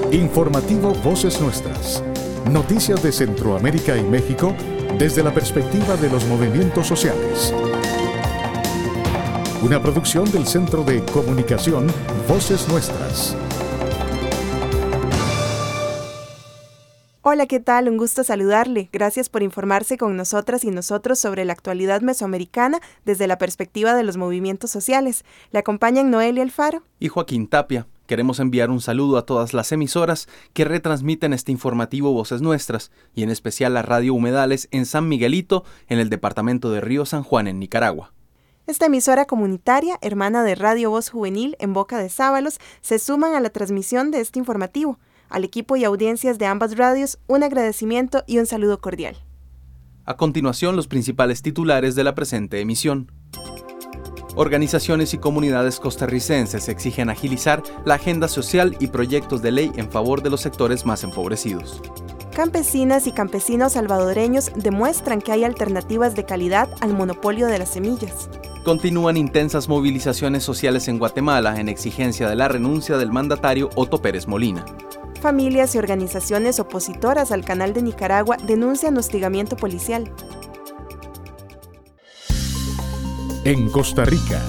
Informativo Voces Nuestras. Noticias de Centroamérica y México desde la perspectiva de los movimientos sociales. Una producción del Centro de Comunicación Voces Nuestras. Hola, ¿qué tal? Un gusto saludarle. Gracias por informarse con nosotras y nosotros sobre la actualidad mesoamericana desde la perspectiva de los movimientos sociales. Le acompañan Noelia Alfaro y Joaquín Tapia. Queremos enviar un saludo a todas las emisoras que retransmiten este informativo Voces Nuestras y en especial a Radio Humedales en San Miguelito, en el departamento de Río San Juan, en Nicaragua. Esta emisora comunitaria, hermana de Radio Voz Juvenil en Boca de Sábalos, se suman a la transmisión de este informativo. Al equipo y audiencias de ambas radios, un agradecimiento y un saludo cordial. A continuación, los principales titulares de la presente emisión. Organizaciones y comunidades costarricenses exigen agilizar la agenda social y proyectos de ley en favor de los sectores más empobrecidos. Campesinas y campesinos salvadoreños demuestran que hay alternativas de calidad al monopolio de las semillas. Continúan intensas movilizaciones sociales en Guatemala en exigencia de la renuncia del mandatario Otto Pérez Molina. Familias y organizaciones opositoras al Canal de Nicaragua denuncian hostigamiento policial. En Costa Rica.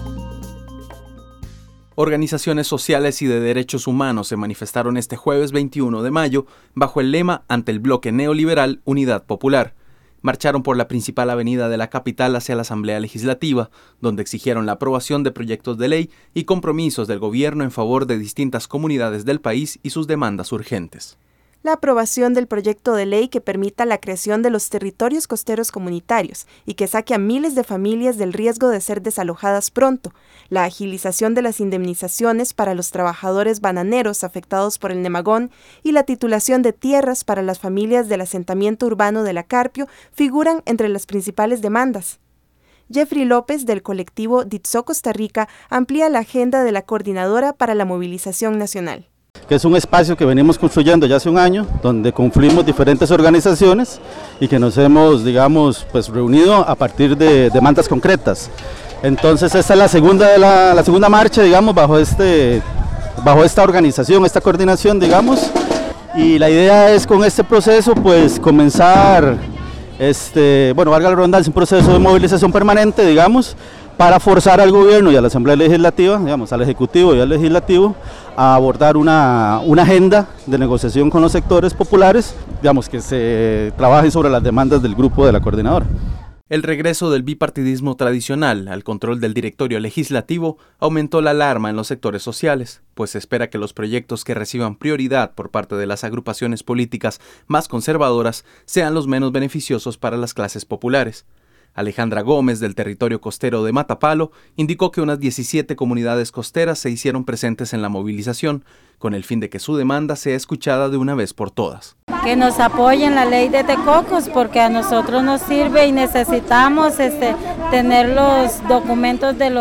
Organizaciones sociales y de derechos humanos se manifestaron este jueves 21 de mayo bajo el lema ante el bloque neoliberal Unidad Popular. Marcharon por la principal avenida de la capital hacia la Asamblea Legislativa, donde exigieron la aprobación de proyectos de ley y compromisos del gobierno en favor de distintas comunidades del país y sus demandas urgentes. La aprobación del proyecto de ley que permita la creación de los territorios costeros comunitarios y que saque a miles de familias del riesgo de ser desalojadas pronto, la agilización de las indemnizaciones para los trabajadores bananeros afectados por el Nemagón y la titulación de tierras para las familias del asentamiento urbano de La Carpio figuran entre las principales demandas. Jeffrey López, del colectivo DITSO Costa Rica, amplía la agenda de la Coordinadora para la Movilización Nacional. Que es un espacio que venimos construyendo ya hace un año, donde confluimos diferentes organizaciones y que nos hemos, reunido a partir de demandas concretas. Entonces esta es la segunda marcha, bajo esta organización, esta coordinación, y la idea es con este proceso, comenzar, valga la redundancia, un proceso de movilización permanente, para forzar al gobierno y a la Asamblea Legislativa, al Ejecutivo y al Legislativo, a abordar una agenda de negociación con los sectores populares, que se trabaje sobre las demandas del grupo de la Coordinadora. El regreso del bipartidismo tradicional al control del directorio legislativo aumentó la alarma en los sectores sociales, pues se espera que los proyectos que reciban prioridad por parte de las agrupaciones políticas más conservadoras sean los menos beneficiosos para las clases populares. Alejandra Gómez, del territorio costero de Matapalo, indicó que unas 17 comunidades costeras se hicieron presentes en la movilización, con el fin de que su demanda sea escuchada de una vez por todas. Que nos apoyen la ley de Tecocos, porque a nosotros nos sirve y necesitamos tener los documentos de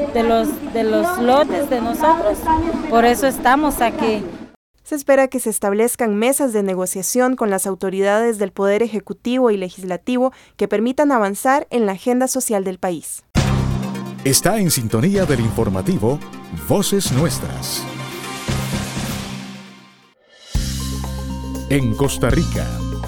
los lotes de nosotros. Por eso estamos aquí. Se espera que se establezcan mesas de negociación con las autoridades del Poder Ejecutivo y Legislativo que permitan avanzar en la agenda social del país. Está en sintonía del informativo Voces Nuestras. En Costa Rica.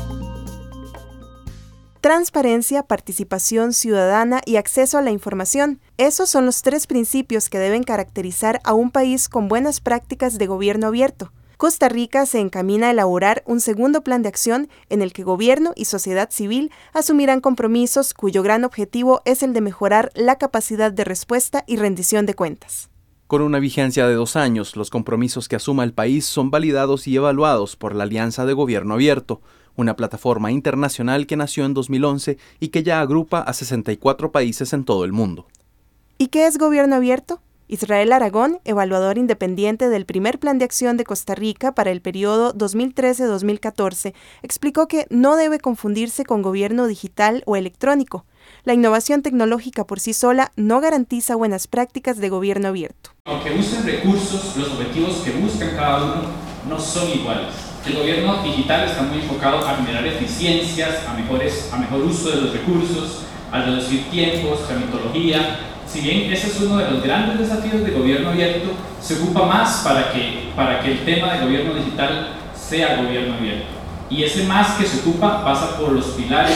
Transparencia, participación ciudadana y acceso a la información. Esos son los 3 principios que deben caracterizar a un país con buenas prácticas de gobierno abierto. Costa Rica se encamina a elaborar un segundo plan de acción en el que gobierno y sociedad civil asumirán compromisos cuyo gran objetivo es el de mejorar la capacidad de respuesta y rendición de cuentas. Con una vigencia de 2 años, los compromisos que asuma el país son validados y evaluados por la Alianza de Gobierno Abierto, una plataforma internacional que nació en 2011 y que ya agrupa a 64 países en todo el mundo. ¿Y qué es gobierno abierto? Israel Aragón, evaluador independiente del primer Plan de Acción de Costa Rica para el periodo 2013-2014, explicó que no debe confundirse con gobierno digital o electrónico. La innovación tecnológica por sí sola no garantiza buenas prácticas de gobierno abierto. Aunque usen recursos, los objetivos que buscan cada uno no son iguales. El gobierno digital está muy enfocado a generar eficiencias, a mejor uso de los recursos, a reducir tiempos, tramitología, Si bien ese es uno de los grandes desafíos de gobierno abierto, se ocupa más para que el tema de gobierno digital sea gobierno abierto. Y ese más que se ocupa pasa por los pilares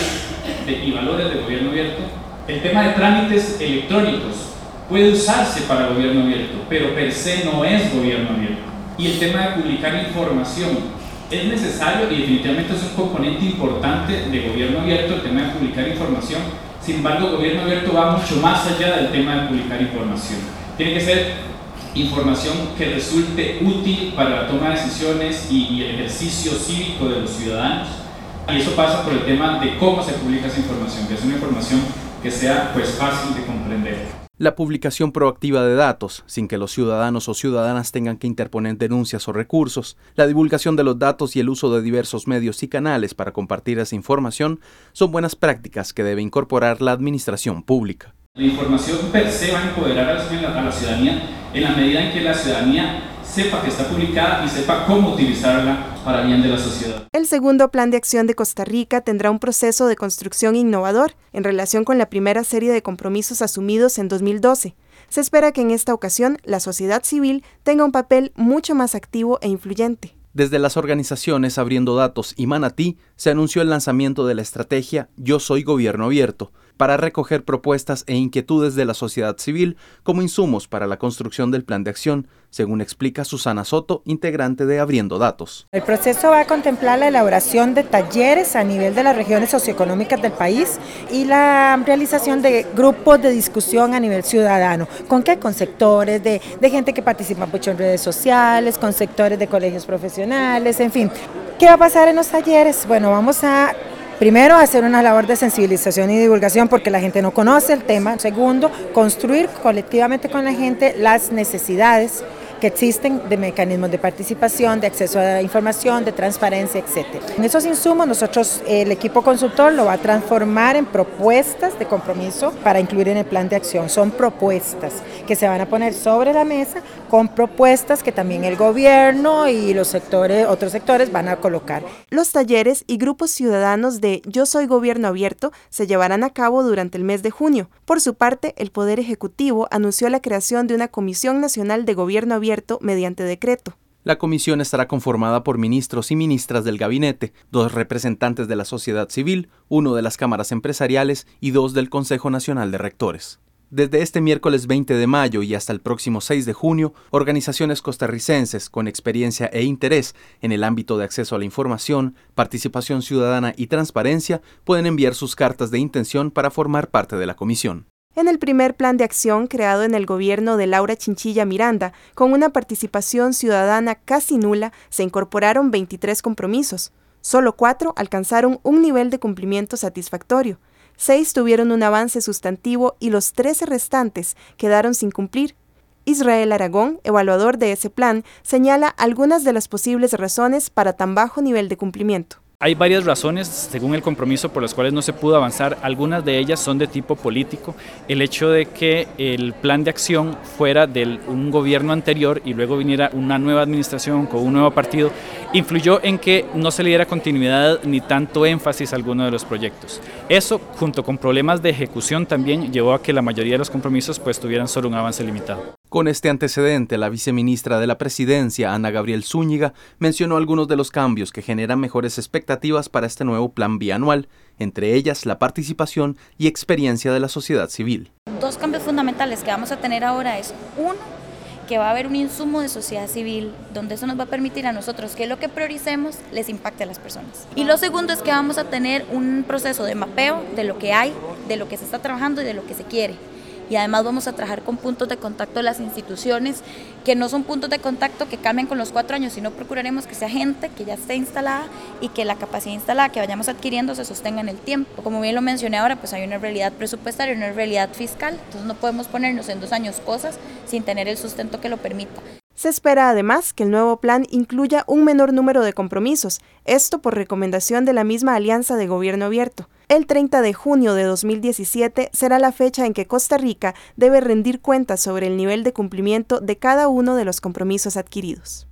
y valores de gobierno abierto. El tema de trámites electrónicos puede usarse para gobierno abierto, pero per se no es gobierno abierto. Y el tema de publicar información es necesario y definitivamente es un componente importante de gobierno abierto, el tema de publicar información. Sin embargo, el gobierno abierto va mucho más allá del tema de publicar información. Tiene que ser información que resulte útil para la toma de decisiones y el ejercicio cívico de los ciudadanos. Y eso pasa por el tema de cómo se publica esa información, que es una información que sea fácil de comprender. La publicación proactiva de datos, sin que los ciudadanos o ciudadanas tengan que interponer denuncias o recursos, la divulgación de los datos y el uso de diversos medios y canales para compartir esa información son buenas prácticas que debe incorporar la administración pública. La información per se va a empoderar a la ciudadanía en la medida en que la ciudadanía sepa que está publicada y sepa cómo utilizarla para bien de la sociedad. El segundo Plan de Acción de Costa Rica tendrá un proceso de construcción innovador en relación con la primera serie de compromisos asumidos en 2012. Se espera que en esta ocasión la sociedad civil tenga un papel mucho más activo e influyente. Desde las organizaciones Abriendo Datos y Manatí se anunció el lanzamiento de la estrategia Yo Soy Gobierno Abierto, para recoger propuestas e inquietudes de la sociedad civil como insumos para la construcción del plan de acción, según explica Susana Soto, integrante de Abriendo Datos. El proceso va a contemplar la elaboración de talleres a nivel de las regiones socioeconómicas del país y la realización de grupos de discusión a nivel ciudadano. ¿Con qué? Con sectores de gente que participa mucho en redes sociales, con sectores de colegios profesionales, en fin. ¿Qué va a pasar en los talleres? Bueno, vamos a primero, hacer una labor de sensibilización y divulgación porque la gente no conoce el tema. Segundo, construir colectivamente con la gente las necesidades que existen de mecanismos de participación, de acceso a la información, de transparencia, etc. En esos insumos nosotros, el equipo consultor lo va a transformar en propuestas de compromiso para incluir en el plan de acción. Son propuestas que se van a poner sobre la mesa con propuestas que también el gobierno y los sectores, otros sectores van a colocar. Los talleres y grupos ciudadanos de Yo Soy Gobierno Abierto se llevarán a cabo durante el mes de junio. Por su parte, el Poder Ejecutivo anunció la creación de una Comisión Nacional de Gobierno Abierto mediante decreto. La comisión estará conformada por ministros y ministras del gabinete, 2 representantes de la sociedad civil, 1 de las cámaras empresariales y 2 del Consejo Nacional de Rectores. Desde este miércoles 20 de mayo y hasta el próximo 6 de junio, organizaciones costarricenses con experiencia e interés en el ámbito de acceso a la información, participación ciudadana y transparencia pueden enviar sus cartas de intención para formar parte de la comisión. En el primer plan de acción creado en el gobierno de Laura Chinchilla Miranda, con una participación ciudadana casi nula, se incorporaron 23 compromisos. Solo 4 alcanzaron un nivel de cumplimiento satisfactorio. 6 tuvieron un avance sustantivo y los 13 restantes quedaron sin cumplir. Israel Aragón, evaluador de ese plan, señala algunas de las posibles razones para tan bajo nivel de cumplimiento. Hay varias razones, según el compromiso, por las cuales no se pudo avanzar. Algunas de ellas son de tipo político. El hecho de que el plan de acción fuera de un gobierno anterior y luego viniera una nueva administración con un nuevo partido, influyó en que no se le diera continuidad ni tanto énfasis a alguno de los proyectos. Eso, junto con problemas de ejecución, también llevó a que la mayoría de los compromisos tuvieran solo un avance limitado. Con este antecedente, la viceministra de la Presidencia, Ana Gabriel Zúñiga, mencionó algunos de los cambios que generan mejores expectativas para este nuevo plan bianual, entre ellas la participación y experiencia de la sociedad civil. 2 cambios fundamentales que vamos a tener ahora es, uno, que va a haber un insumo de sociedad civil, donde eso nos va a permitir a nosotros que lo que prioricemos les impacte a las personas. Y lo segundo es que vamos a tener un proceso de mapeo de lo que hay, de lo que se está trabajando y de lo que se quiere. Y además vamos a trabajar con puntos de contacto de las instituciones, que no son puntos de contacto que cambien con los 4 años, sino procuraremos que sea gente que ya esté instalada y que la capacidad instalada que vayamos adquiriendo se sostenga en el tiempo. Como bien lo mencioné ahora, pues hay una realidad presupuestaria y una realidad fiscal, entonces no podemos ponernos en 2 años cosas sin tener el sustento que lo permita. Se espera además que el nuevo plan incluya un menor número de compromisos, esto por recomendación de la misma Alianza de Gobierno Abierto. El 30 de junio de 2017 será la fecha en que Costa Rica debe rendir cuentas sobre el nivel de cumplimiento de cada uno de los compromisos adquiridos.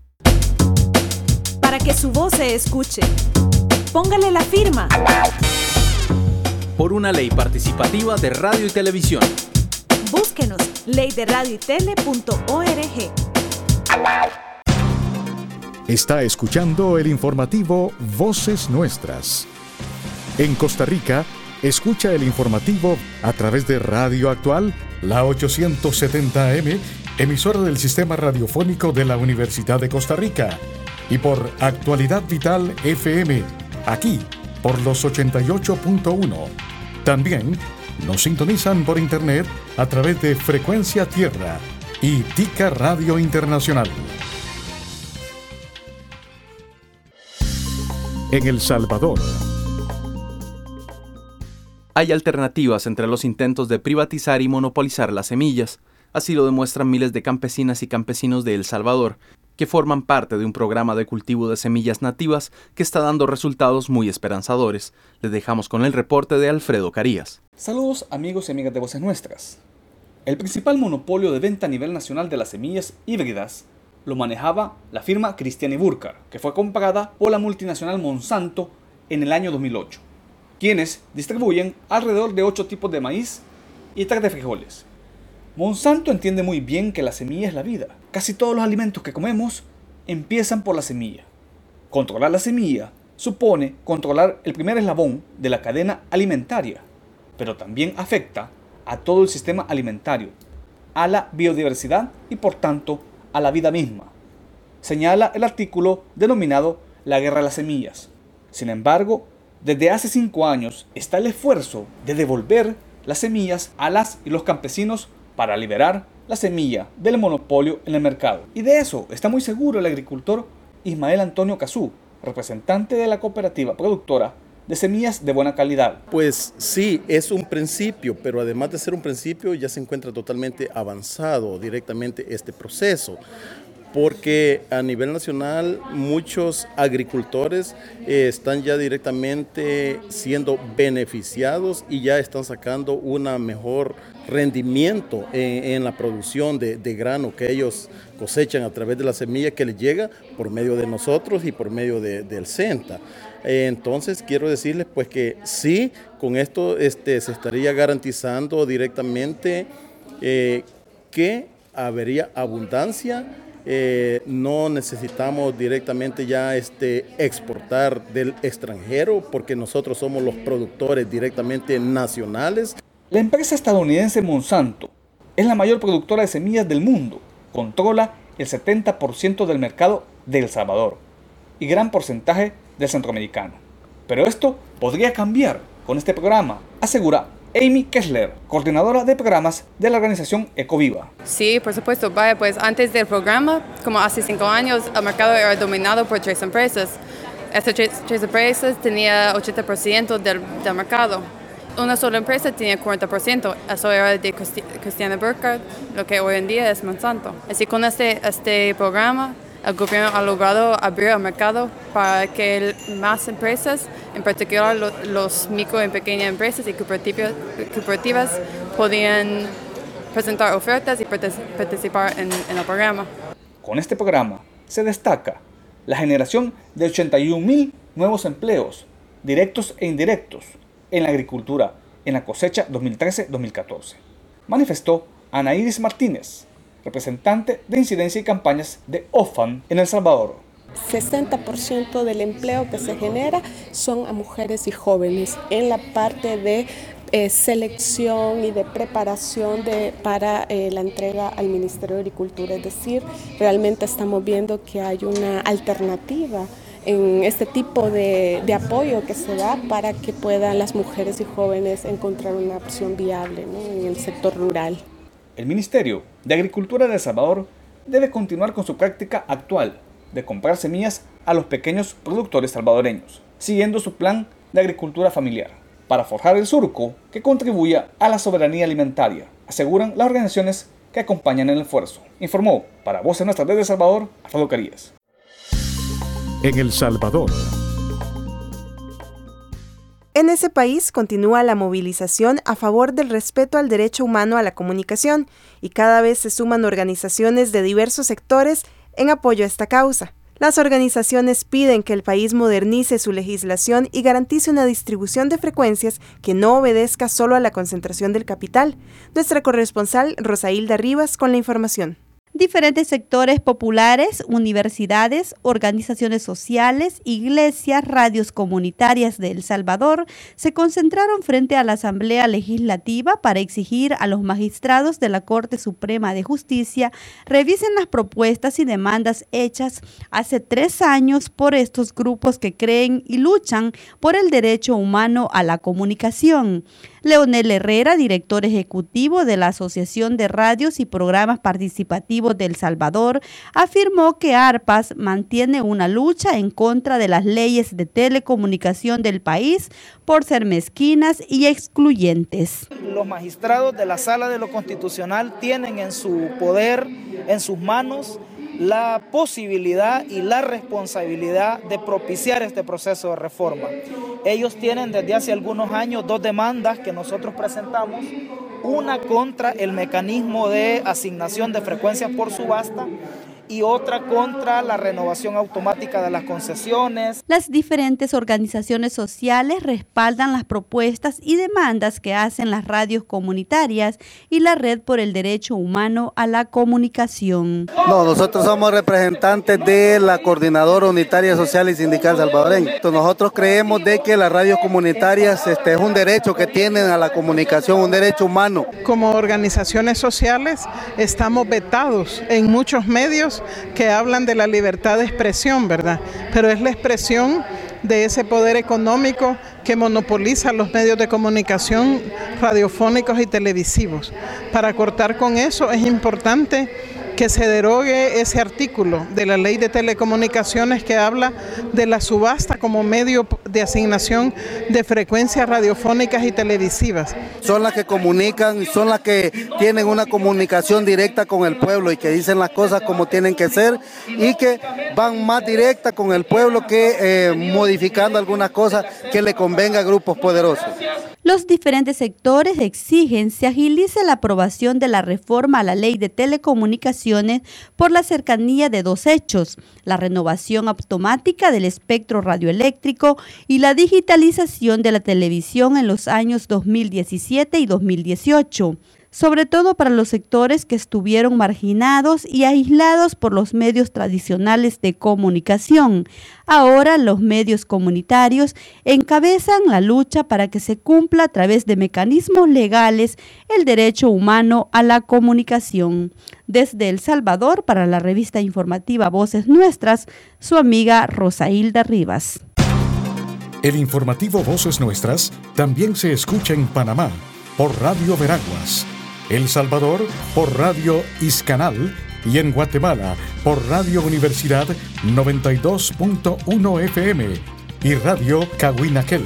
Para que su voz se escuche, póngale la firma. Por una ley participativa de radio y televisión. Búsquenos, leyderadioytele.org. Está escuchando el informativo Voces Nuestras. En Costa Rica, escucha el informativo a través de Radio Actual, la 870 AM, emisora del Sistema Radiofónico de la Universidad de Costa Rica, y por Actualidad Vital FM, aquí, por los 88.1. También nos sintonizan por internet a través de Frecuencia Tierra y Tica Radio Internacional. En El Salvador, hay alternativas entre los intentos de privatizar y monopolizar las semillas. Así lo demuestran miles de campesinas y campesinos de El Salvador, que forman parte de un programa de cultivo de semillas nativas que está dando resultados muy esperanzadores. Les dejamos con el reporte de Alfredo Carías. Saludos amigos y amigas de Voces Nuestras. El principal monopolio de venta a nivel nacional de las semillas híbridas lo manejaba la firma Cristian y Burkhardt, que fue comprada por la multinacional Monsanto en el año 2008, quienes distribuyen alrededor de 8 tipos de maíz y 3 de frijoles. Monsanto entiende muy bien que la semilla es la vida. Casi todos los alimentos que comemos empiezan por la semilla. Controlar la semilla supone controlar el primer eslabón de la cadena alimentaria, pero también afecta a todo el sistema alimentario, a la biodiversidad y por tanto a la vida misma, señala el artículo denominado La Guerra de las Semillas. Sin embargo, desde hace 5 años está el esfuerzo de devolver las semillas a las y los campesinos para liberar la semilla del monopolio en el mercado. Y de eso está muy seguro el agricultor Ismael Antonio Cazú, representante de la cooperativa productora de semillas de buena calidad. Pues sí, es un principio, pero además de ser un principio ya se encuentra totalmente avanzado directamente este proceso, porque a nivel nacional muchos agricultores están ya directamente siendo beneficiados y ya están sacando un mejor rendimiento en la producción de grano que ellos cosechan a través de la semilla que les llega por medio de nosotros y por medio del CENTA. Entonces quiero decirles pues que sí, con esto se estaría garantizando directamente que habría abundancia. No necesitamos directamente ya exportar del extranjero porque nosotros somos los productores directamente nacionales. La empresa estadounidense Monsanto es la mayor productora de semillas del mundo, controla el 70% del mercado de El Salvador y gran porcentaje del centroamericano. Pero esto podría cambiar con este programa, asegura Amy Kessler, coordinadora de programas de la organización Ecoviva. Sí, por supuesto. Vaya, pues antes del programa, como hace 5 años, el mercado era dominado por 3 empresas. Estas 3 empresas tenían 80% del mercado. Una sola empresa tenía 40%. Eso era de Cristian y Burkhardt, lo que hoy en día es Monsanto. Así con este programa, el gobierno ha logrado abrir el mercado para que más empresas, en particular los micro y pequeñas empresas y cooperativas, podían presentar ofertas y participar en el programa. Con este programa se destaca la generación de 81,000 nuevos empleos, directos e indirectos, en la agricultura en la cosecha 2013-2014, manifestó Ana Iris Martínez, representante de incidencia y campañas de OFAN en El Salvador. 60% del empleo que se genera son a mujeres y jóvenes en la parte de selección y de preparación para la entrega al Ministerio de Agricultura. Es decir, realmente estamos viendo que hay una alternativa en este tipo de apoyo que se da para que puedan las mujeres y jóvenes encontrar una opción viable, ¿no?, en el sector rural. El Ministerio de Agricultura de El Salvador debe continuar con su práctica actual de comprar semillas a los pequeños productores salvadoreños, siguiendo su plan de agricultura familiar, para forjar el surco que contribuya a la soberanía alimentaria, aseguran las organizaciones que acompañan el esfuerzo. Informó para Voces Nuestras desde El Salvador, Alfredo Carías. En El Salvador. En ese país continúa la movilización a favor del respeto al derecho humano a la comunicación y cada vez se suman organizaciones de diversos sectores en apoyo a esta causa. Las organizaciones piden que el país modernice su legislación y garantice una distribución de frecuencias que no obedezca solo a la concentración del capital. Nuestra corresponsal Rosailda Rivas con la información. Diferentes sectores populares, universidades, organizaciones sociales, iglesias, radios comunitarias de El Salvador se concentraron frente a la Asamblea Legislativa para exigir a los magistrados de la Corte Suprema de Justicia revisen las propuestas y demandas hechas hace 3 años por estos grupos que creen y luchan por el derecho humano a la comunicación. Leonel Herrera, director ejecutivo de la Asociación de Radios y Programas Participativos de El Salvador, afirmó que ARPAS mantiene una lucha en contra de las leyes de telecomunicación del país por ser mezquinas y excluyentes. Los magistrados de la Sala de lo Constitucional tienen en su poder, en sus manos, la posibilidad y la responsabilidad de propiciar este proceso de reforma. Ellos tienen desde hace algunos años 2 demandas que nosotros presentamos, una contra el mecanismo de asignación de frecuencias por subasta y otra contra la renovación automática de las concesiones. Las diferentes organizaciones sociales respaldan las propuestas y demandas que hacen las radios comunitarias y la Red por el Derecho Humano a la Comunicación. No, nosotros somos representantes de la Coordinadora Unitaria Social y Sindical Salvadoreña. Nosotros creemos de que las radios comunitarias es un derecho que tienen a la comunicación, un derecho humano. Como organizaciones sociales estamos vetados en muchos medios que hablan de la libertad de expresión, ¿verdad? Pero es la expresión de ese poder económico que monopoliza los medios de comunicación radiofónicos y televisivos. Para cortar con eso es importante que se derogue ese artículo de la Ley de Telecomunicaciones que habla de la subasta como medio de asignación de frecuencias radiofónicas y televisivas. Son las que comunican, son las que tienen una comunicación directa con el pueblo y que dicen las cosas como tienen que ser y que van más directa con el pueblo que modificando algunas cosas que le convenga a grupos poderosos. Los diferentes sectores exigen se agilice la aprobación de la reforma a la Ley de Telecomunicaciones por la cercanía de 2 hechos: la renovación automática del espectro radioeléctrico y la digitalización de la televisión en los años 2017 y 2018. Sobre todo para los sectores que estuvieron marginados y aislados por los medios tradicionales de comunicación. Ahora los medios comunitarios encabezan la lucha para que se cumpla a través de mecanismos legales el derecho humano a la comunicación. Desde El Salvador, para la revista informativa Voces Nuestras, su amiga Rosailda Rivas. El informativo Voces Nuestras también se escucha en Panamá por Radio Veraguas, El Salvador por Radio Iscanal y en Guatemala por Radio Universidad 92.1 FM y Radio Cahuinaquel.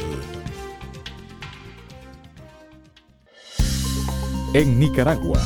En Nicaragua.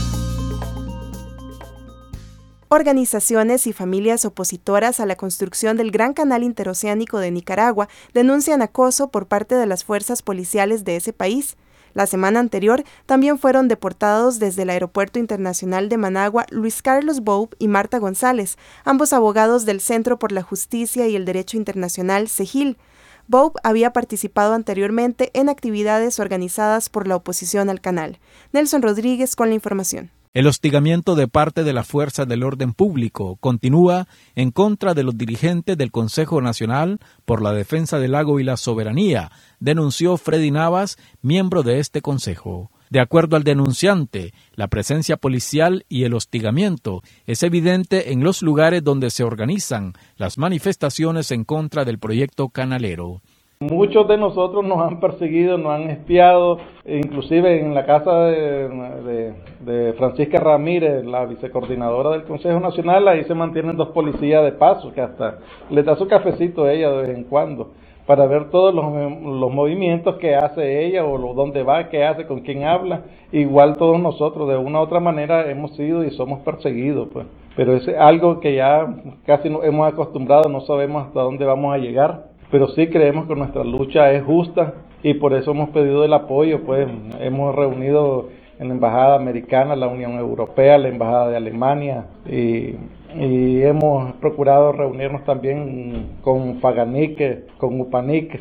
Organizaciones y familias opositoras a la construcción del Gran Canal Interoceánico de Nicaragua denuncian acoso por parte de las fuerzas policiales de ese país. La semana anterior también fueron deportados desde el Aeropuerto Internacional de Managua Luis Carlos Boub y Marta González, ambos abogados del Centro por la Justicia y el Derecho Internacional, CEGIL. Boub había participado anteriormente en actividades organizadas por la oposición al canal. Nelson Rodríguez con la información. El hostigamiento de parte de las fuerzas del orden público continúa en contra de los dirigentes del Consejo Nacional por la Defensa del Lago y la Soberanía, denunció Freddy Navas, miembro de este consejo. De acuerdo al denunciante, la presencia policial y el hostigamiento es evidente en los lugares donde se organizan las manifestaciones en contra del proyecto canalero. Muchos de nosotros nos han perseguido, nos han espiado, inclusive en la casa de Francisca Ramírez, la vicecoordinadora del Consejo Nacional, ahí se mantienen 2 policías de paso, que hasta le da su cafecito a ella de vez en cuando, para ver todos los movimientos que hace ella, o dónde va, qué hace, con quién habla. Igual todos nosotros, de una u otra manera, hemos sido y somos perseguidos, pues. Pero es algo que ya casi nos hemos acostumbrado, no sabemos hasta dónde vamos a llegar. Pero sí creemos que nuestra lucha es justa y por eso hemos pedido el apoyo, pues hemos reunido en la Embajada Americana, la Unión Europea, la Embajada de Alemania, y hemos procurado reunirnos también con Faganique, con Upanic,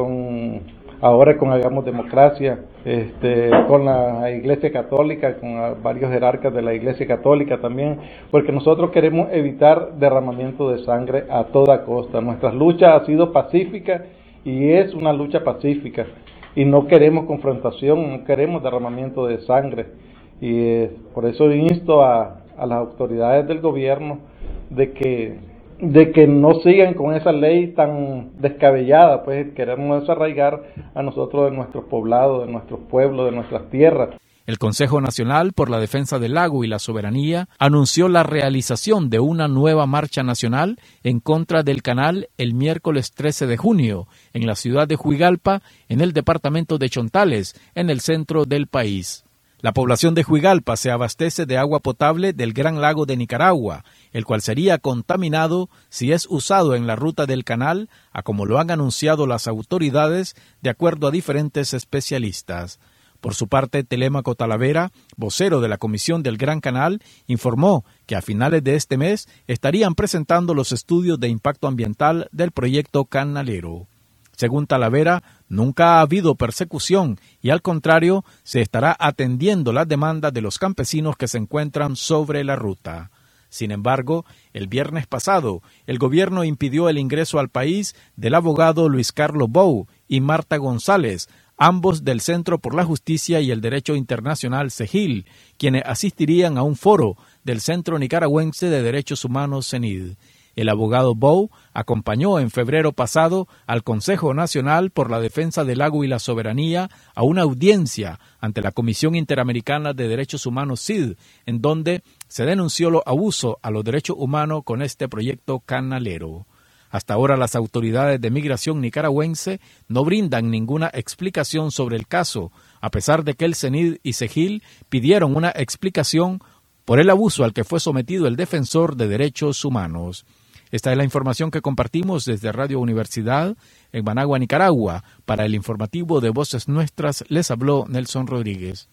ahora con Hagamos Democracia, con la Iglesia Católica, con varios jerarcas de la Iglesia Católica también, porque nosotros queremos evitar derramamiento de sangre a toda costa. Nuestra lucha ha sido pacífica y es una lucha pacífica, y no queremos confrontación, no queremos derramamiento de sangre, y por eso insto a las autoridades del gobierno de que no sigan con esa ley tan descabellada. Pues queremos desarraigar a nosotros de nuestros poblados, de nuestros pueblos, de nuestras tierras. El Consejo Nacional por la Defensa del Lago y la Soberanía anunció la realización de una nueva marcha nacional en contra del canal el miércoles 13 de junio en la ciudad de Juigalpa, en el departamento de Chontales, en el centro del país. La población de Juigalpa se abastece de agua potable del Gran Lago de Nicaragua, el cual sería contaminado si es usado en la ruta del canal, a como lo han anunciado las autoridades, de acuerdo a diferentes especialistas. Por su parte, Telémaco Talavera, vocero de la Comisión del Gran Canal, informó que a finales de este mes estarían presentando los estudios de impacto ambiental del proyecto canalero. Según Talavera, nunca ha habido persecución y, al contrario, se estará atendiendo las demandas de los campesinos que se encuentran sobre la ruta. Sin embargo, el viernes pasado, el gobierno impidió el ingreso al país del abogado Luis Carlos Bou y Marta González, ambos del Centro por la Justicia y el Derecho Internacional CEGIL, quienes asistirían a un foro del Centro Nicaragüense de Derechos Humanos CENID. El abogado Bou acompañó en febrero pasado al Consejo Nacional por la Defensa del Lago y la Soberanía a una audiencia ante la Comisión Interamericana de Derechos Humanos CID, en donde se denunció los abusos a los derechos humanos con este proyecto canalero. Hasta ahora las autoridades de migración nicaragüense no brindan ninguna explicación sobre el caso, a pesar de que el CENID y CEGIL pidieron una explicación por el abuso al que fue sometido el defensor de derechos humanos. Esta es la información que compartimos desde Radio Universidad en Managua, Nicaragua. Para el informativo de Voces Nuestras les habló Nelson Rodríguez.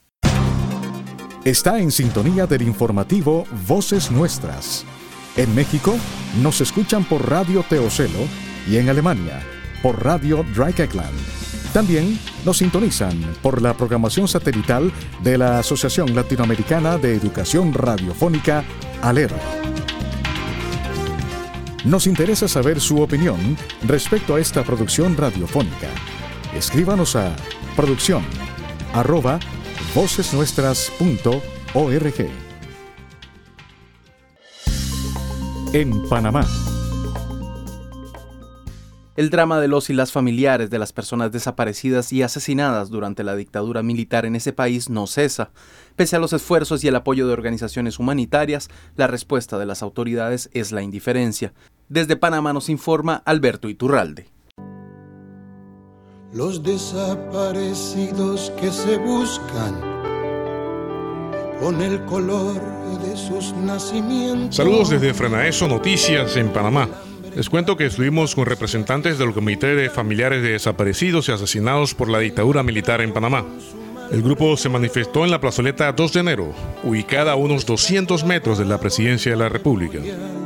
Está en sintonía del informativo Voces Nuestras. En México nos escuchan por Radio Teocelo y en Alemania por Radio Dreieckland. También nos sintonizan por la programación satelital de la Asociación Latinoamericana de Educación Radiofónica, ALER. Nos interesa saber su opinión respecto a esta producción radiofónica. Escríbanos a producción@vocesnuestras.org. En Panamá. El drama de los y las familiares de las personas desaparecidas y asesinadas durante la dictadura militar en ese país no cesa. Pese a los esfuerzos y el apoyo de organizaciones humanitarias, la respuesta de las autoridades es la indiferencia. Desde Panamá nos informa Alberto Iturralde. Los desaparecidos que se buscan con el color de sus nacimientos. Saludos desde Frenaeso Noticias en Panamá. Les cuento que estuvimos con representantes del Comité de Familiares de Desaparecidos y Asesinados por la Dictadura Militar en Panamá. El grupo se manifestó en la plazoleta 2 de enero, ubicada a unos 200 metros de la Presidencia de la República.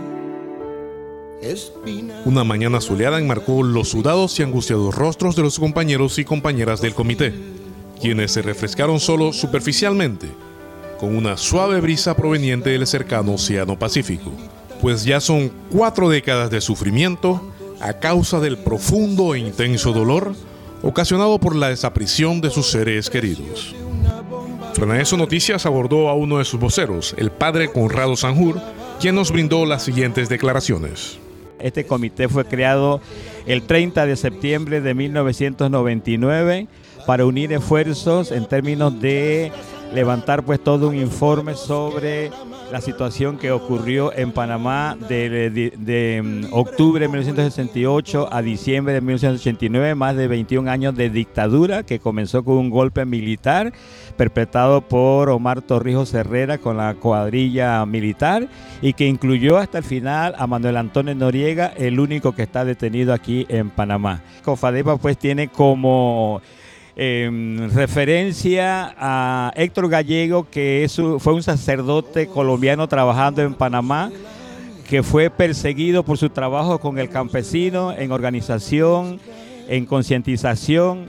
Una mañana soleada enmarcó los sudados y angustiados rostros de los compañeros y compañeras del comité, quienes se refrescaron solo superficialmente, con una suave brisa proveniente del cercano Océano Pacífico, pues ya son 4 décadas de sufrimiento a causa del profundo e intenso dolor ocasionado por la desaparición de sus seres queridos. Frenaeso Noticias abordó a uno de sus voceros, el padre Conrado Sanjur, quien nos brindó las siguientes declaraciones. Este comité fue creado el 30 de septiembre de 1999 para unir esfuerzos en términos de levantar pues todo un informe sobre la situación que ocurrió en Panamá de octubre de 1968 a diciembre de 1989, más de 21 años de dictadura que comenzó con un golpe militar perpetrado por Omar Torrijos Herrera con la cuadrilla militar y que incluyó hasta el final a Manuel Antonio Noriega, el único que está detenido aquí en Panamá. COFADEPA pues tiene como referencia a Héctor Gallego, que fue un sacerdote colombiano trabajando en Panamá, que fue perseguido por su trabajo con el campesino en organización, en concientización,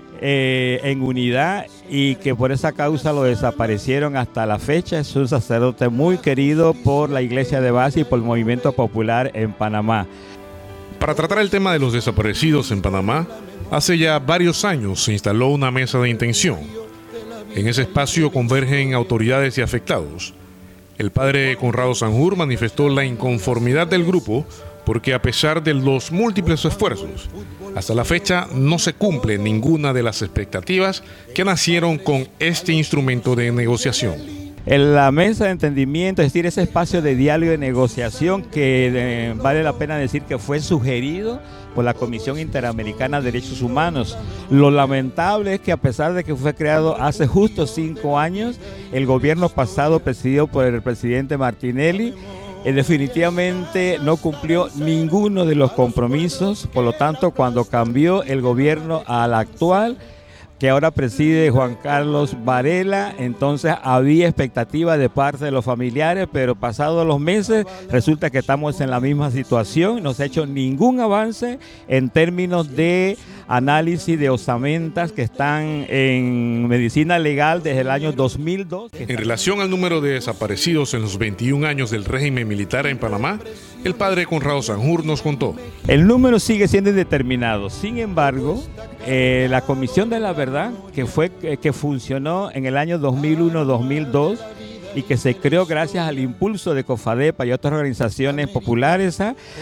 en unidad, y que por esa causa lo desaparecieron hasta la fecha. Es un sacerdote muy querido por la iglesia de base y por el movimiento popular en Panamá. Para tratar el tema de los desaparecidos en Panamá, hace ya varios años se instaló una mesa de intención. En ese espacio convergen autoridades y afectados. El padre Conrado Sanjur manifestó la inconformidad del grupo porque a pesar de los múltiples esfuerzos, hasta la fecha no se cumple ninguna de las expectativas que nacieron con este instrumento de negociación. En la mesa de entendimiento, es decir, ese espacio de diálogo y negociación que vale la pena decir que fue sugerido por la Comisión Interamericana de Derechos Humanos. Lo lamentable es que a pesar de que fue creado hace justo 5 años, el gobierno pasado, presidido por el presidente Martinelli, definitivamente no cumplió ninguno de los compromisos. Por lo tanto, cuando cambió el gobierno al actual, que ahora preside Juan Carlos Varela, entonces había expectativa de parte de los familiares, pero pasados los meses resulta que estamos en la misma situación. No se ha hecho ningún avance en términos de análisis de osamentas que están en medicina legal desde el año 2002. En relación al número de desaparecidos en los 21 años del régimen militar en Panamá, el padre Conrado Sanjur nos contó. El número sigue siendo indeterminado. Sin embargo, la Comisión de la Verdad, que funcionó en el año 2001-2002 y que se creó gracias al impulso de COFADEPA y otras organizaciones populares,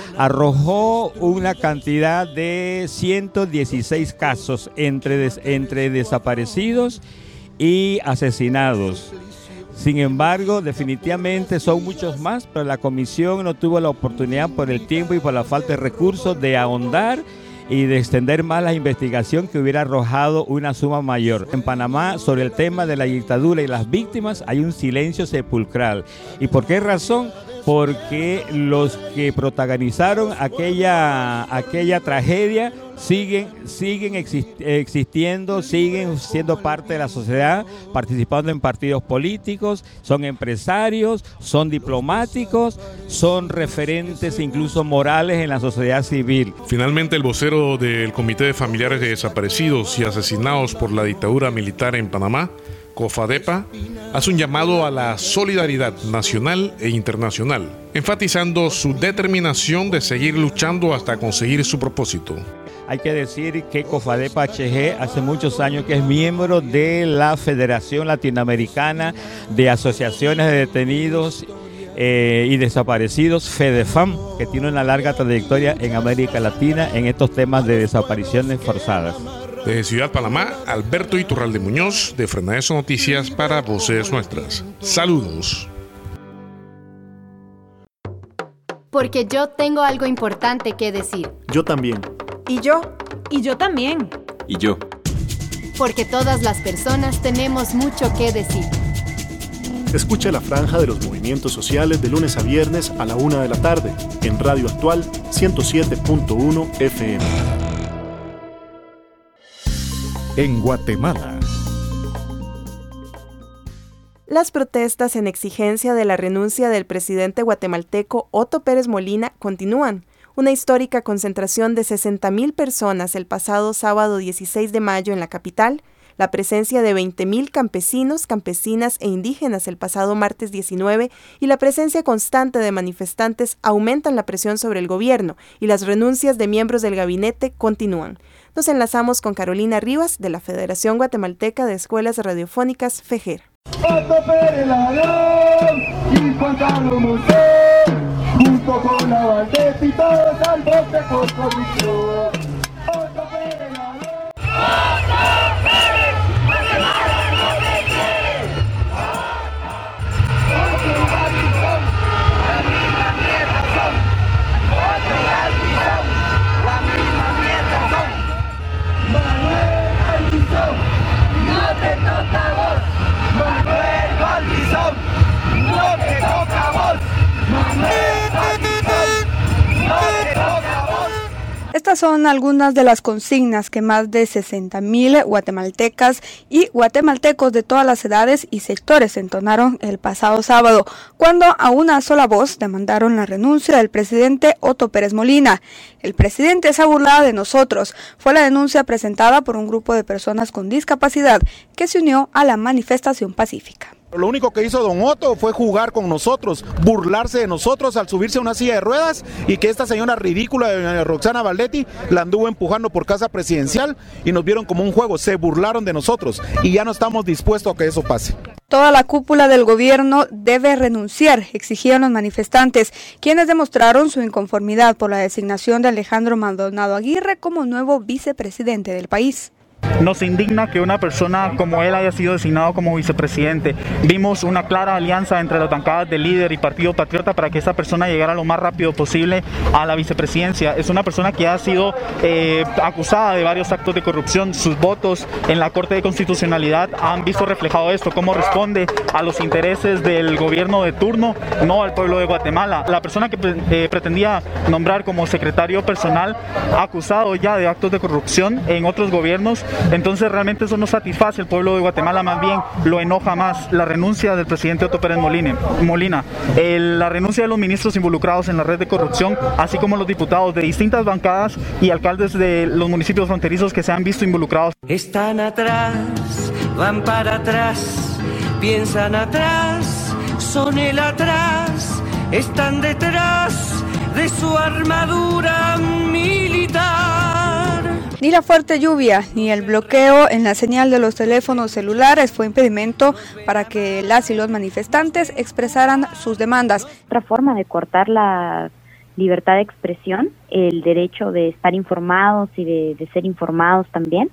arrojó una cantidad de 116 casos entre desaparecidos y asesinados. Sin embargo, definitivamente son muchos más, pero la comisión no tuvo la oportunidad por el tiempo y por la falta de recursos de ahondar y de extender más la investigación que hubiera arrojado una suma mayor. En Panamá, sobre el tema de la dictadura y las víctimas, hay un silencio sepulcral. ¿Y por qué razón? Porque los que protagonizaron aquella tragedia siguen existiendo, siguen siendo parte de la sociedad, participando en partidos políticos, son empresarios, son diplomáticos, son referentes incluso morales en la sociedad civil. Finalmente, el vocero del Comité de Familiares de Desaparecidos y Asesinados por la Dictadura Militar en Panamá, COFADEPA, hace un llamado a la solidaridad nacional e internacional, enfatizando su determinación de seguir luchando hasta conseguir su propósito. Hay que decir que COFADEPA HG hace muchos años que es miembro de la Federación Latinoamericana de Asociaciones de Detenidos y Desaparecidos, FEDEFAM, que tiene una larga trayectoria en América Latina en estos temas de desapariciones forzadas. Desde Ciudad Panamá, Alberto Iturralde Muñoz, de Frenadeso Noticias para Voces Nuestras. Saludos. Porque yo tengo algo importante que decir. Yo también. Y yo. Y yo también. Y yo. Porque todas las personas tenemos mucho que decir. Escucha la franja de los movimientos sociales de lunes a viernes a la 1 de la tarde en Radio Actual 107.1 FM. En Guatemala. Las protestas en exigencia de la renuncia del presidente guatemalteco Otto Pérez Molina continúan. Una histórica concentración de 60,000 personas el pasado sábado 16 de mayo en la capital, la presencia de 20,000 campesinos, campesinas e indígenas el pasado martes 19 y la presencia constante de manifestantes aumentan la presión sobre el gobierno y las renuncias de miembros del gabinete continúan. Nos enlazamos con Carolina Rivas de la Federación Guatemalteca de Escuelas Radiofónicas, FEGER. Otto Pérez Ladrón y Juan Carlos Montes, junto con la Valdés y todos al bote por corrupción. Otto Pérez Ladrón. Otto Pérez, Guatemala no te quiere. Otto Galvizón, la misma mierda son. Otto Galvizón, la misma mierda son. Manuel Galvizón, no te toca a vos. Manuel Galvizón, no te toca a vos. Manuel Galvizón, no te toca a vos. Estas son algunas de las consignas que más de 60.000 guatemaltecas y guatemaltecos de todas las edades y sectores entonaron el pasado sábado, cuando a una sola voz demandaron la renuncia del presidente Otto Pérez Molina. El presidente se ha burlado de nosotros, fue la denuncia presentada por un grupo de personas con discapacidad que se unió a la manifestación pacífica. Lo único que hizo don Otto fue jugar con nosotros, burlarse de nosotros al subirse a una silla de ruedas y que esta señora ridícula de Roxana Valdetti la anduvo empujando por casa presidencial y nos vieron como un juego, se burlaron de nosotros y ya no estamos dispuestos a que eso pase. Toda la cúpula del gobierno debe renunciar, exigieron los manifestantes, quienes demostraron su inconformidad por la designación de Alejandro Maldonado Aguirre como nuevo vicepresidente del país. Nos indigna que una persona como él haya sido designado como vicepresidente. Vimos una clara alianza entre las bancadas del líder y Partido Patriota para que esta persona llegara lo más rápido posible a la vicepresidencia. Es una persona que ha sido acusada de varios actos de corrupción. Sus votos en la Corte de Constitucionalidad han visto reflejado esto, cómo responde a los intereses del gobierno de turno, no al pueblo de Guatemala. La persona que pretendía nombrar como secretario personal, acusado ya de actos de corrupción en otros gobiernos. Entonces realmente eso no satisface al pueblo de Guatemala, más bien lo enoja más la renuncia del presidente Otto Pérez Molina, la renuncia de los ministros involucrados en la red de corrupción, así como los diputados de distintas bancadas y alcaldes de los municipios fronterizos que se han visto involucrados. Están atrás, van para atrás, piensan atrás, son el atrás, están detrás de su armadura militar. Ni la fuerte lluvia ni el bloqueo en la señal de los teléfonos celulares fue impedimento para que las y los manifestantes expresaran sus demandas. Otra forma de cortar la libertad de expresión, el derecho de estar informados y de ser informados también.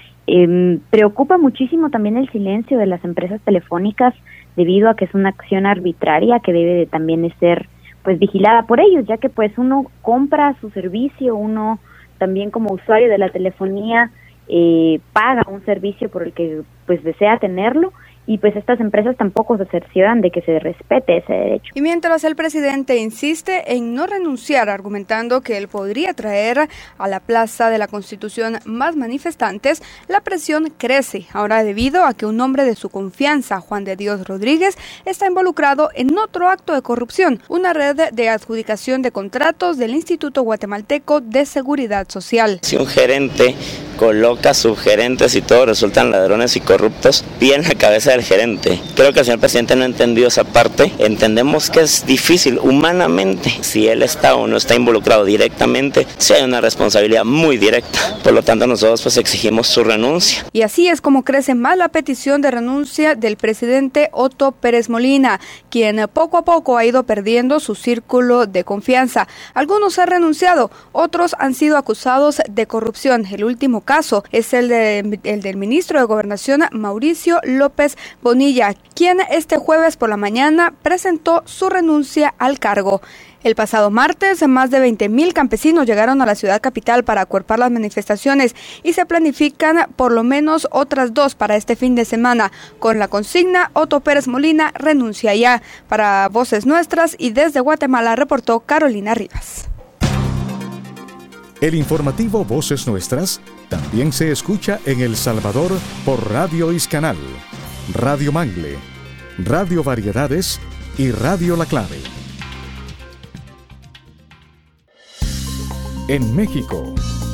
Preocupa muchísimo también el silencio de las empresas telefónicas debido a que es una acción arbitraria que debe de también de ser pues vigilada por ellos, ya que pues uno compra su servicio, uno también como usuario de la telefonía paga un servicio por el que pues desea tenerlo y pues estas empresas tampoco se cercioran de que se respete ese derecho. Y mientras el presidente insiste en no renunciar, argumentando que él podría traer a la Plaza de la Constitución más manifestantes, la presión crece, ahora debido a que un hombre de su confianza, Juan de Dios Rodríguez, está involucrado en otro acto de corrupción, una red de adjudicación de contratos del Instituto Guatemalteco de Seguridad Social. Si un gerente coloca subgerentes y todos resultan ladrones y corruptos, bien la cabeza del gerente. Creo que el señor presidente no ha entendido esa parte. Entendemos que es difícil humanamente, si él está o no está involucrado directamente, si hay una responsabilidad muy directa. Por lo tanto, nosotros pues exigimos su renuncia. Y así es como crece más la petición de renuncia del presidente Otto Pérez Molina, quien poco a poco ha ido perdiendo su círculo de confianza. Algunos han renunciado, otros han sido acusados de corrupción. El último caso es el del ministro de Gobernación, Mauricio López Bonilla, quien este jueves por la mañana presentó su renuncia al cargo. El pasado martes, más de 20.000 campesinos llegaron a la ciudad capital para acuerpar las manifestaciones y se planifican por lo menos otras 2 para este fin de semana, con la consigna Otto Pérez Molina renuncia ya. Para Voces Nuestras y desde Guatemala reportó Carolina Rivas. El informativo Voces Nuestras también se escucha en El Salvador por Radio Iscanal, Radio Mangle, Radio Variedades y Radio La Clave. En México.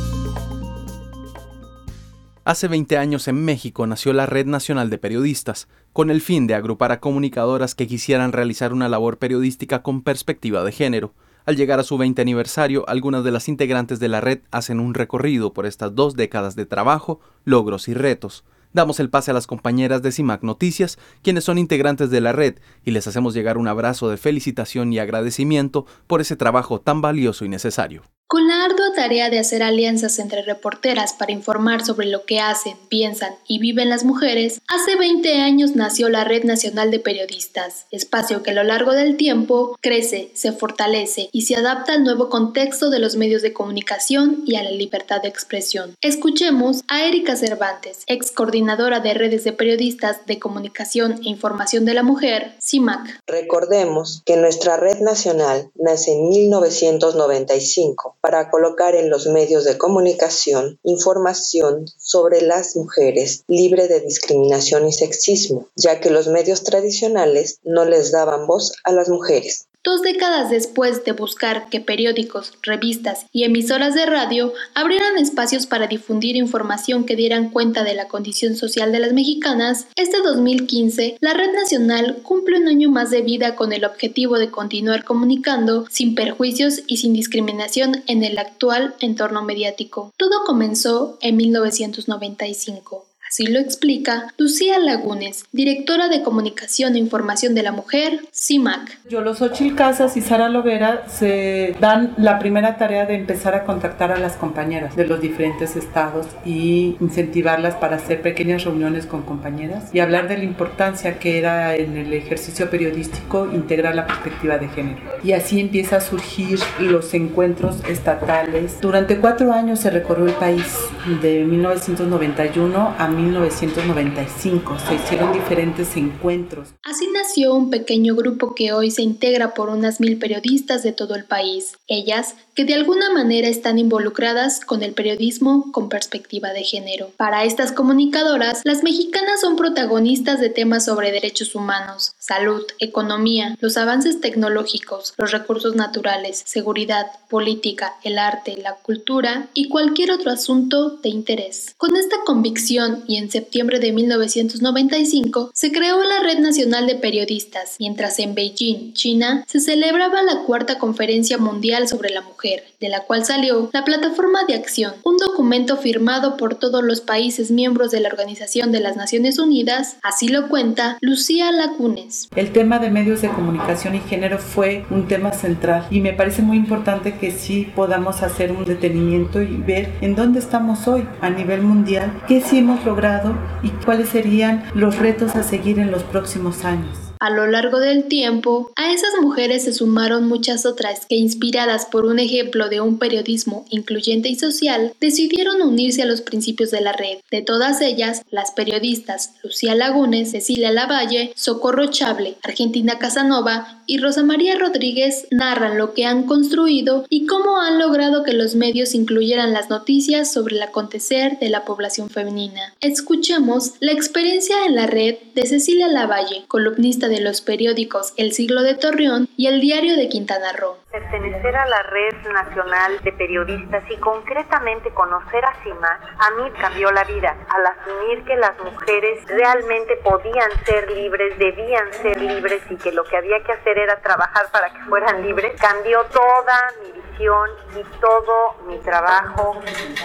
Hace 20 años en México nació la Red Nacional de Periodistas, con el fin de agrupar a comunicadoras que quisieran realizar una labor periodística con perspectiva de género. Al llegar a su 20 aniversario, algunas de las integrantes de la red hacen un recorrido por estas 2 décadas de trabajo, logros y retos. Damos el pase a las compañeras de CIMAC Noticias, quienes son integrantes de la red, y les hacemos llegar un abrazo de felicitación y agradecimiento por ese trabajo tan valioso y necesario. Con la ardua tarea de hacer alianzas entre reporteras para informar sobre lo que hacen, piensan y viven las mujeres, hace 20 años nació la Red Nacional de Periodistas, espacio que a lo largo del tiempo crece, se fortalece y se adapta al nuevo contexto de los medios de comunicación y a la libertad de expresión. Escuchemos a Erika Cervantes, ex coordinadora de redes de periodistas de comunicación e información de la mujer, CIMAC. Recordemos que nuestra Red Nacional nace en 1995 para colocar en los medios de comunicación información sobre las mujeres libre de discriminación y sexismo, ya que los medios tradicionales no les daban voz a las mujeres. 2 décadas después de buscar que periódicos, revistas y emisoras de radio abrieran espacios para difundir información que dieran cuenta de la condición social de las mexicanas, este 2015 la Red Nacional cumple un año más de vida con el objetivo de continuar comunicando sin perjuicios y sin discriminación en el actual entorno mediático. Todo comenzó en 1995. Así lo explica Lucía Lagunes, directora de Comunicación e Información de la Mujer, CIMAC. Yoloxochitl Casas y Sara Lovera se dan la primera tarea de empezar a contactar a las compañeras de los diferentes estados y incentivarlas para hacer pequeñas reuniones con compañeras y hablar de la importancia que era en el ejercicio periodístico integrar la perspectiva de género. Y así empieza a surgir los encuentros estatales. Durante 4 años se recorrió el país, de 1991 a 1995. Se hicieron diferentes encuentros. Así nació un pequeño grupo que hoy se integra por unas 1000 periodistas de todo el país. Ellas que de alguna manera están involucradas con el periodismo con perspectiva de género. Para estas comunicadoras, las mexicanas son protagonistas de temas sobre derechos humanos, salud, economía, los avances tecnológicos, los recursos naturales, seguridad, política, el arte, la cultura y cualquier otro asunto de interés. Con esta convicción y en septiembre de 1995 se creó la Red Nacional de Periodistas, mientras en Beijing, China, se celebraba la 4ª Conferencia Mundial sobre la Mujer, de la cual salió la Plataforma de Acción, un documento firmado por todos los países miembros de la Organización de las Naciones Unidas, así lo cuenta Lucía Lagunes. El tema de medios de comunicación y género fue un tema central y me parece muy importante que sí podamos hacer un detenimiento y ver en dónde estamos hoy a nivel mundial, qué sí hemos logrado y cuáles serían los retos a seguir en los próximos años. A lo largo del tiempo, a esas mujeres se sumaron muchas otras que, inspiradas por un ejemplo de un periodismo incluyente y social, decidieron unirse a los principios de la red. De todas ellas, las periodistas Lucía Lagunes, Cecilia Lavalle, Socorro Chable, Argentina Casanova y Rosa María Rodríguez narran lo que han construido y cómo han logrado que los medios incluyeran las noticias sobre el acontecer de la población femenina. Escuchemos la experiencia en la red de Cecilia Lavalle, columnista de los periódicos El Siglo de Torreón y El Diario de Quintana Roo. Pertenecer a la Red Nacional de Periodistas y concretamente conocer a CIMAC a mí cambió la vida al asumir que las mujeres realmente podían ser libres, debían ser libres y que lo que había que hacer era trabajar para que fueran libres. Cambió toda mi visión y todo mi trabajo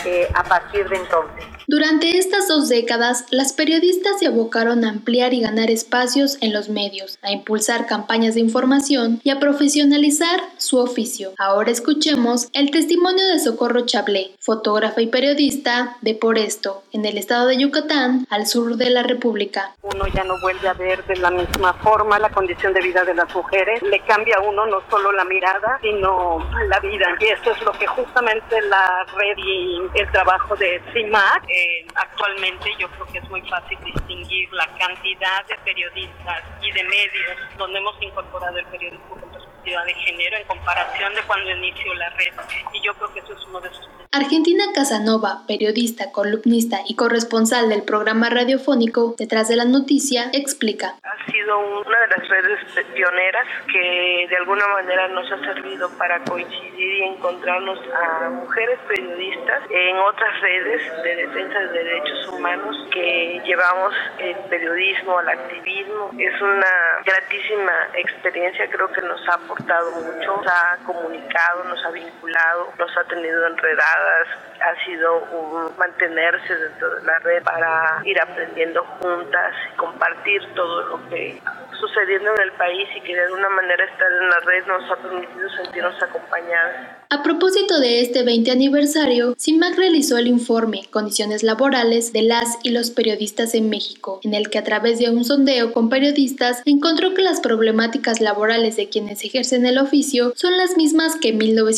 a partir de entonces. Durante estas 2 décadas, las periodistas se abocaron a ampliar y ganar espacios en los medios, a impulsar campañas de información y a profesionalizar su oficio. Ahora escuchemos el testimonio de Socorro Chablé, fotógrafa y periodista de Por Esto, en el estado de Yucatán, al sur de la República. Uno ya no vuelve a ver de la misma forma la condición de vida de las mujeres. Le cambia a uno no solo la mirada, sino la vida. Y esto es lo que justamente la red y el trabajo de CIMAC actualmente yo creo que es muy fácil distinguir la cantidad de periodistas y de medios donde hemos incorporado el periodismo con perspectiva de género en comparación de cuando inició la red, y yo creo que eso es uno de sus. Argentina Casanova, periodista, columnista y corresponsal del programa radiofónico Detrás de la Noticia, explica. Ha sido una de las redes pioneras que de alguna manera nos ha servido para coincidir y encontrarnos a mujeres periodistas en otras redes de defensa de derechos humanos que llevamos el periodismo al activismo. Es una gratísima experiencia, creo que nos ha aportado mucho, nos ha comunicado, nos ha vinculado, nos ha tenido enredadas, ha sido un mantenerse dentro de la red para ir aprendiendo juntas y compartir todo lo que está sucediendo en el país, y que de alguna manera estar en la red nos ha permitido sentirnos acompañadas. A propósito de este 20 aniversario, CIMAC realizó el informe Condiciones laborales de las y los periodistas en México, en el que a través de un sondeo con periodistas encontró que las problemáticas laborales de quienes ejercen el oficio son las mismas que en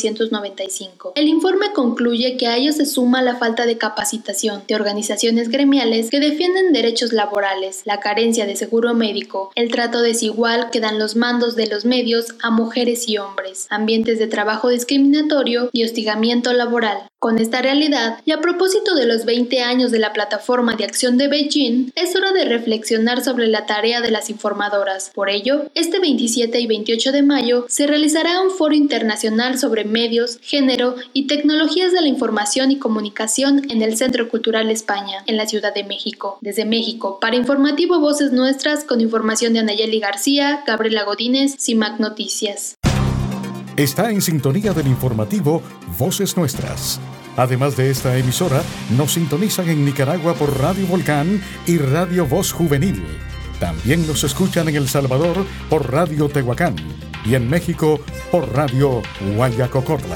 1995. El informe concluye que a ello se suma la falta de capacitación de organizaciones gremiales que defienden derechos laborales, la carencia de seguro médico, el tratamiento trato desigual que dan los mandos de los medios a mujeres y hombres, ambientes de trabajo discriminatorio y hostigamiento laboral. Con esta realidad, y a propósito de los 20 años de la Plataforma de Acción de Beijing, es hora de reflexionar sobre la tarea de las informadoras. Por ello, este 27 y 28 de mayo se realizará un foro internacional sobre medios, género y tecnologías de la información y comunicación en el Centro Cultural España, en la Ciudad de México. Desde México, para Informativo Voces Nuestras, con información de Anayeli García, Gabriela Godínez, CIMAC Noticias. Está en sintonía del informativo Voces Nuestras. Además de esta emisora, nos sintonizan en Nicaragua por Radio Volcán y Radio Voz Juvenil. También nos escuchan en El Salvador por Radio Tehuacán y en México por Radio Guayacocotla.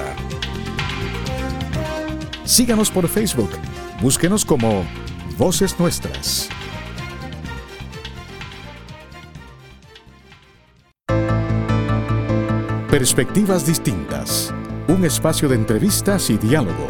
Síganos por Facebook. Búsquenos como Voces Nuestras. Perspectivas distintas. Un espacio de entrevistas y diálogo.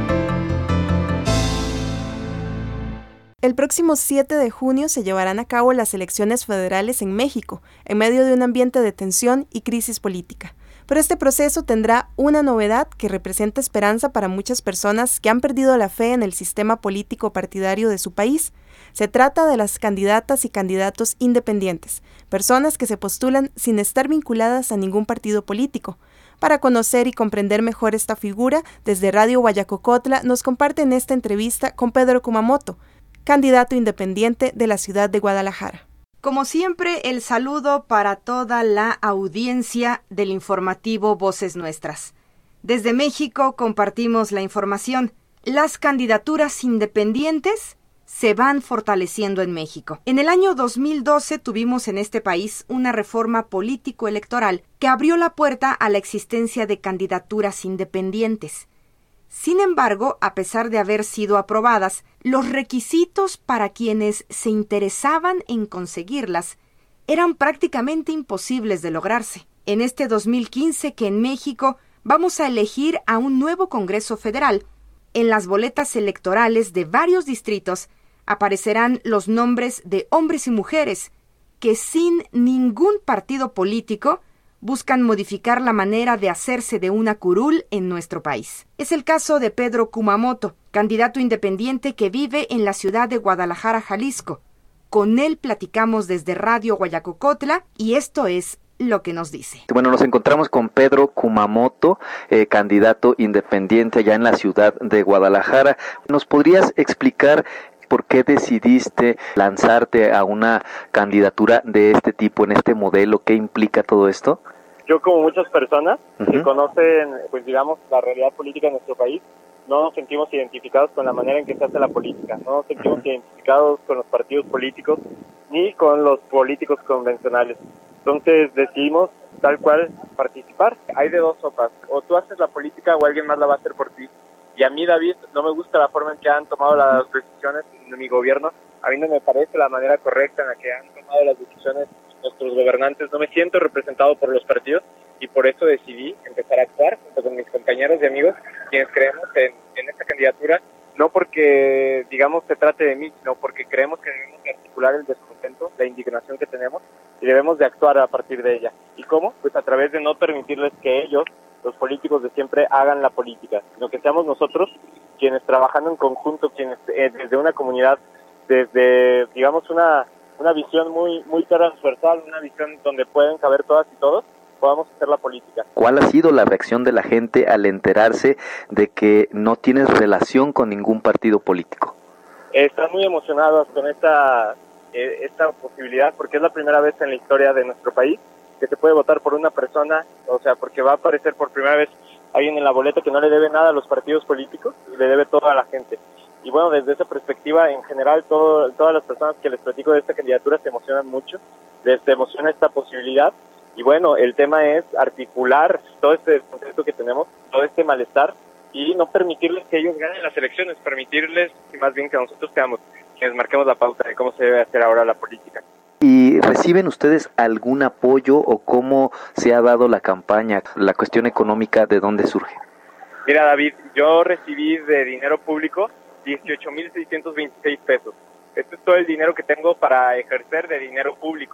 El próximo 7 de junio se llevarán a cabo las elecciones federales en México, en medio de un ambiente de tensión y crisis política. Pero este proceso tendrá una novedad que representa esperanza para muchas personas que han perdido la fe en el sistema político partidario de su país. Se trata de las candidatas y candidatos independientes, personas que se postulan sin estar vinculadas a ningún partido político. Para conocer y comprender mejor esta figura, desde Radio Guayacocotla nos comparten esta entrevista con Pedro Kumamoto, candidato independiente de la ciudad de Guadalajara. Como siempre, el saludo para toda la audiencia del informativo Voces Nuestras. Desde México compartimos la información. Las candidaturas independientes se van fortaleciendo en México. En el año 2012 tuvimos en este país una reforma político-electoral que abrió la puerta a la existencia de candidaturas independientes. Sin embargo, a pesar de haber sido aprobadas, los requisitos para quienes se interesaban en conseguirlas eran prácticamente imposibles de lograrse. En este 2015 que en México vamos a elegir a un nuevo Congreso Federal, en las boletas electorales de varios distritos aparecerán los nombres de hombres y mujeres que sin ningún partido político buscan modificar la manera de hacerse de una curul en nuestro país. Es el caso de Pedro Kumamoto, candidato independiente que vive en la ciudad de Guadalajara, Jalisco. Con él platicamos desde Radio Guayacocotla y esto es lo que nos dice. Bueno, nos encontramos con Pedro Kumamoto, candidato independiente allá en la ciudad de Guadalajara. ¿Nos podrías explicar por qué decidiste lanzarte a una candidatura de este tipo, en este modelo? ¿Qué implica todo esto? Yo, como muchas personas que conocen, pues digamos, la realidad política de nuestro país, no nos sentimos identificados con la manera en que se hace la política, no nos sentimos identificados con los partidos políticos ni con los políticos convencionales. Entonces decidimos tal cual participar. Hay de dos sopas, o tú haces la política o alguien más la va a hacer por ti. Y a mí, David, no me gusta la forma en que han tomado las decisiones de mi gobierno. A mí no me parece la manera correcta en la que han tomado las decisiones nuestros gobernantes. No me siento representado por los partidos y por eso decidí empezar a actuar junto con mis compañeros y amigos, quienes creemos en esta candidatura, no porque, digamos, se trate de mí, sino porque creemos que debemos de articular el descontento, la indignación que tenemos y debemos de actuar a partir de ella. ¿Y cómo? Pues a través de no permitirles que ellos, los políticos de siempre, hagan la política, sino que seamos nosotros quienes, trabajando en conjunto, quienes desde una comunidad, desde, digamos, una visión muy transversal, una visión donde pueden caber todas y todos, podamos hacer la política. ¿Cuál ha sido la reacción de la gente al enterarse de que no tienes relación con ningún partido político? Están muy emocionados con esta posibilidad, porque es la primera vez en la historia de nuestro país que se puede votar por una persona, o sea, porque va a aparecer por primera vez alguien en la boleta que no le debe nada a los partidos políticos y le debe todo a la gente. Y bueno, desde esa perspectiva, en general, todas las personas que les platico de esta candidatura se emocionan mucho, les emociona esta posibilidad. Y bueno, el tema es articular todo este descontento que tenemos, todo este malestar, y no permitirles que ellos ganen las elecciones, permitirles, y más bien que nosotros seamos quienes marquemos la pauta de cómo se debe hacer ahora la política. ¿Y reciben ustedes algún apoyo o cómo se ha dado la campaña, la cuestión económica, de dónde surge? Mira, David, yo recibí de dinero público 18,626 pesos. Este es todo el dinero que tengo para ejercer de dinero público.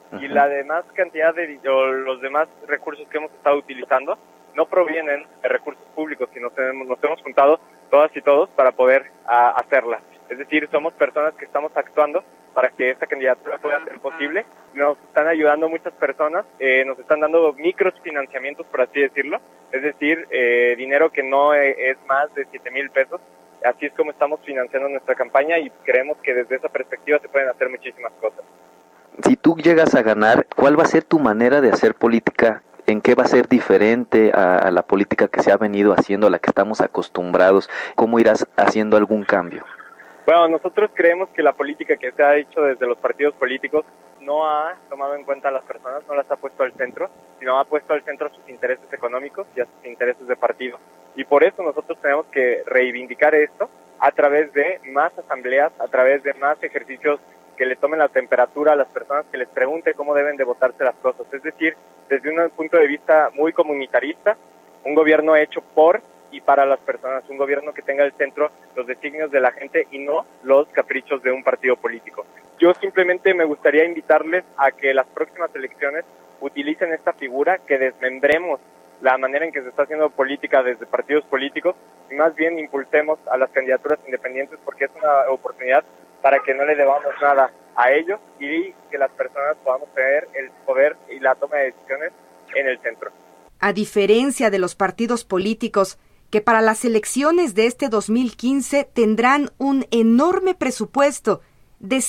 y la demás cantidad o los demás recursos que hemos estado utilizando no provienen de recursos públicos, sino nos hemos juntado todas y todos para poder hacerla. Es decir, somos personas que estamos actuando para que esta candidatura pueda ser posible. Nos están ayudando muchas personas, nos están dando microfinanciamientos, por así decirlo, es decir, dinero que no es más de 7,000 pesos. Así es como estamos financiando nuestra campaña y creemos que desde esa perspectiva se pueden hacer muchísimas cosas. Si tú llegas a ganar, ¿cuál va a ser tu manera de hacer política? ¿En qué va a ser diferente a la política que se ha venido haciendo, a la que estamos acostumbrados? ¿Cómo irás haciendo algún cambio? Bueno, nosotros creemos que la política que se ha hecho desde los partidos políticos no ha tomado en cuenta a las personas, no las ha puesto al centro, sino ha puesto al centro sus intereses económicos y a sus intereses de partido. Y por eso nosotros tenemos que reivindicar esto a través de más asambleas, a través de más ejercicios que le tomen la temperatura a las personas, que les pregunte cómo deben de votarse las cosas. Es decir, desde un punto de vista muy comunitarista, un gobierno hecho por y para las personas, un gobierno que tenga al centro los designios de la gente y no los caprichos de un partido político. Yo simplemente me gustaría invitarles a que las próximas elecciones utilicen esta figura, que desmembremos la manera en que se está haciendo política desde partidos políticos y más bien impulsemos a las candidaturas independientes, porque es una oportunidad para que no le debamos nada a ellos y que las personas podamos tener el poder y la toma de decisiones en el centro. A diferencia de los partidos políticos, que para las elecciones de este 2015 tendrán un enorme presupuesto de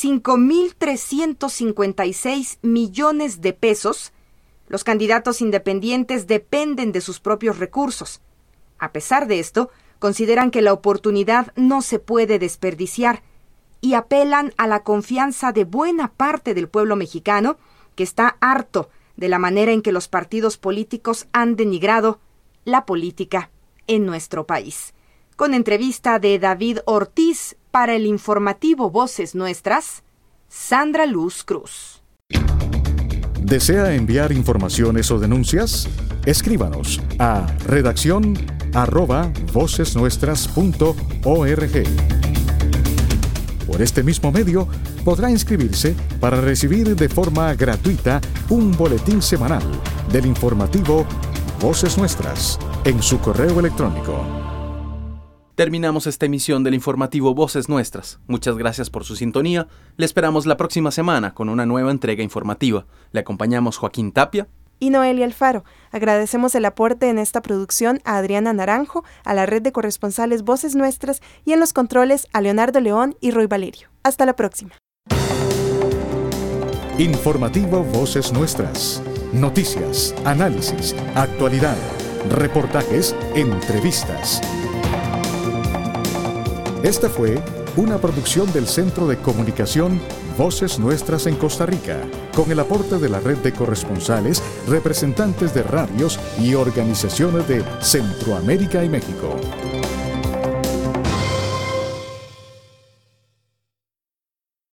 5,356 millones de pesos, los candidatos independientes dependen de sus propios recursos. A pesar de esto, consideran que la oportunidad no se puede desperdiciar y apelan a la confianza de buena parte del pueblo mexicano, que está harto de la manera en que los partidos políticos han denigrado la política en nuestro país. Con entrevista de David Ortiz para el informativo Voces Nuestras, Sandra Luz Cruz. ¿Desea enviar informaciones o denuncias? Escríbanos a redacción@vocesnuestras.org. Por este mismo medio podrá inscribirse para recibir de forma gratuita un boletín semanal del informativo Voces Nuestras en su correo electrónico. Terminamos esta emisión del informativo Voces Nuestras. Muchas gracias por su sintonía. Le esperamos la próxima semana con una nueva entrega informativa. Le acompañamos Joaquín Tapia y Noelia Alfaro. Agradecemos el aporte en esta producción a Adriana Naranjo, a la red de corresponsales Voces Nuestras y en los controles a Leonardo León y Roy Valerio. Hasta la próxima. Informativo Voces Nuestras. Noticias, análisis, actualidad, reportajes, entrevistas. Esta fue una producción del Centro de Comunicación Voces Nuestras en Costa Rica, con el aporte de la red de corresponsales, representantes de radios y organizaciones de Centroamérica y México.